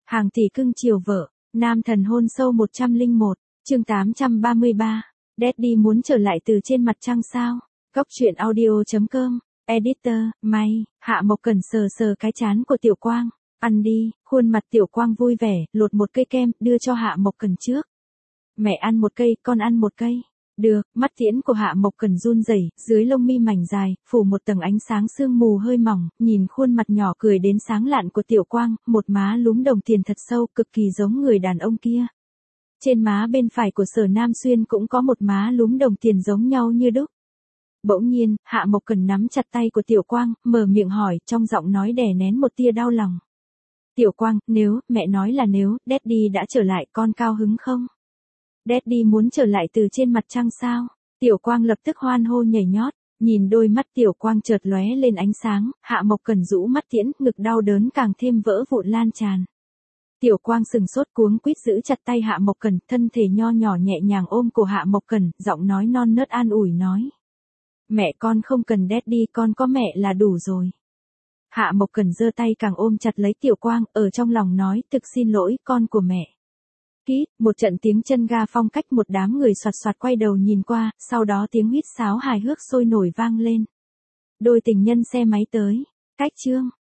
Hàng tỷ cưng chiều vợ, nam thần hôn sâu 101, chương 833. Daddy muốn trở lại từ trên mặt trăng sao? Góc truyện audio.com, editor, May, Hạ Mộc Cẩn sờ sờ cái trán của Tiểu Quang. Ăn đi, khuôn mặt Tiểu Quang vui vẻ, lột một cây kem, đưa cho Hạ Mộc Cẩn trước. Mẹ ăn một cây, con ăn một cây. Được, mắt tiễn của Hạ Mộc Cẩn run rẩy, dưới lông mi mảnh dài, phủ một tầng ánh sáng sương mù hơi mỏng, nhìn khuôn mặt nhỏ cười đến sáng lạn của Tiểu Quang, một má lúm đồng tiền thật sâu, cực kỳ giống người đàn ông kia. Trên má bên phải của Sở Nam Xuyên cũng có một má lúm đồng tiền giống nhau như đúc. Bỗng nhiên, Hạ Mộc Cẩn nắm chặt tay của Tiểu Quang, mở miệng hỏi, trong giọng nói đè nén một tia đau lòng. Tiểu Quang, nếu, mẹ nói là nếu, Daddy đã trở lại, con cao hứng không? Daddy muốn trở lại từ trên mặt trăng sao? Tiểu Quang lập tức hoan hô nhảy nhót, nhìn đôi mắt Tiểu Quang chợt lóe lên ánh sáng, Hạ Mộc Cẩn rũ mắt tiễn, ngực đau đớn càng thêm vỡ vụn lan tràn. Tiểu Quang sừng sốt cuống quýt giữ chặt tay Hạ Mộc Cẩn, thân thể nho nhỏ nhẹ nhàng ôm cổ Hạ Mộc Cẩn, giọng nói non nớt an ủi nói. Mẹ con không cần Daddy, con có mẹ là đủ rồi. Hạ Mộc Cẩn giơ tay càng ôm chặt lấy Tiểu Quang, ở trong lòng nói, thực xin lỗi, con của mẹ. Kít, một trận tiếng chân ga phong cách, một đám người soạt soạt quay đầu nhìn qua, sau đó tiếng huýt sáo hài hước sôi nổi vang lên. Đôi tình nhân xe máy tới. Cách chương.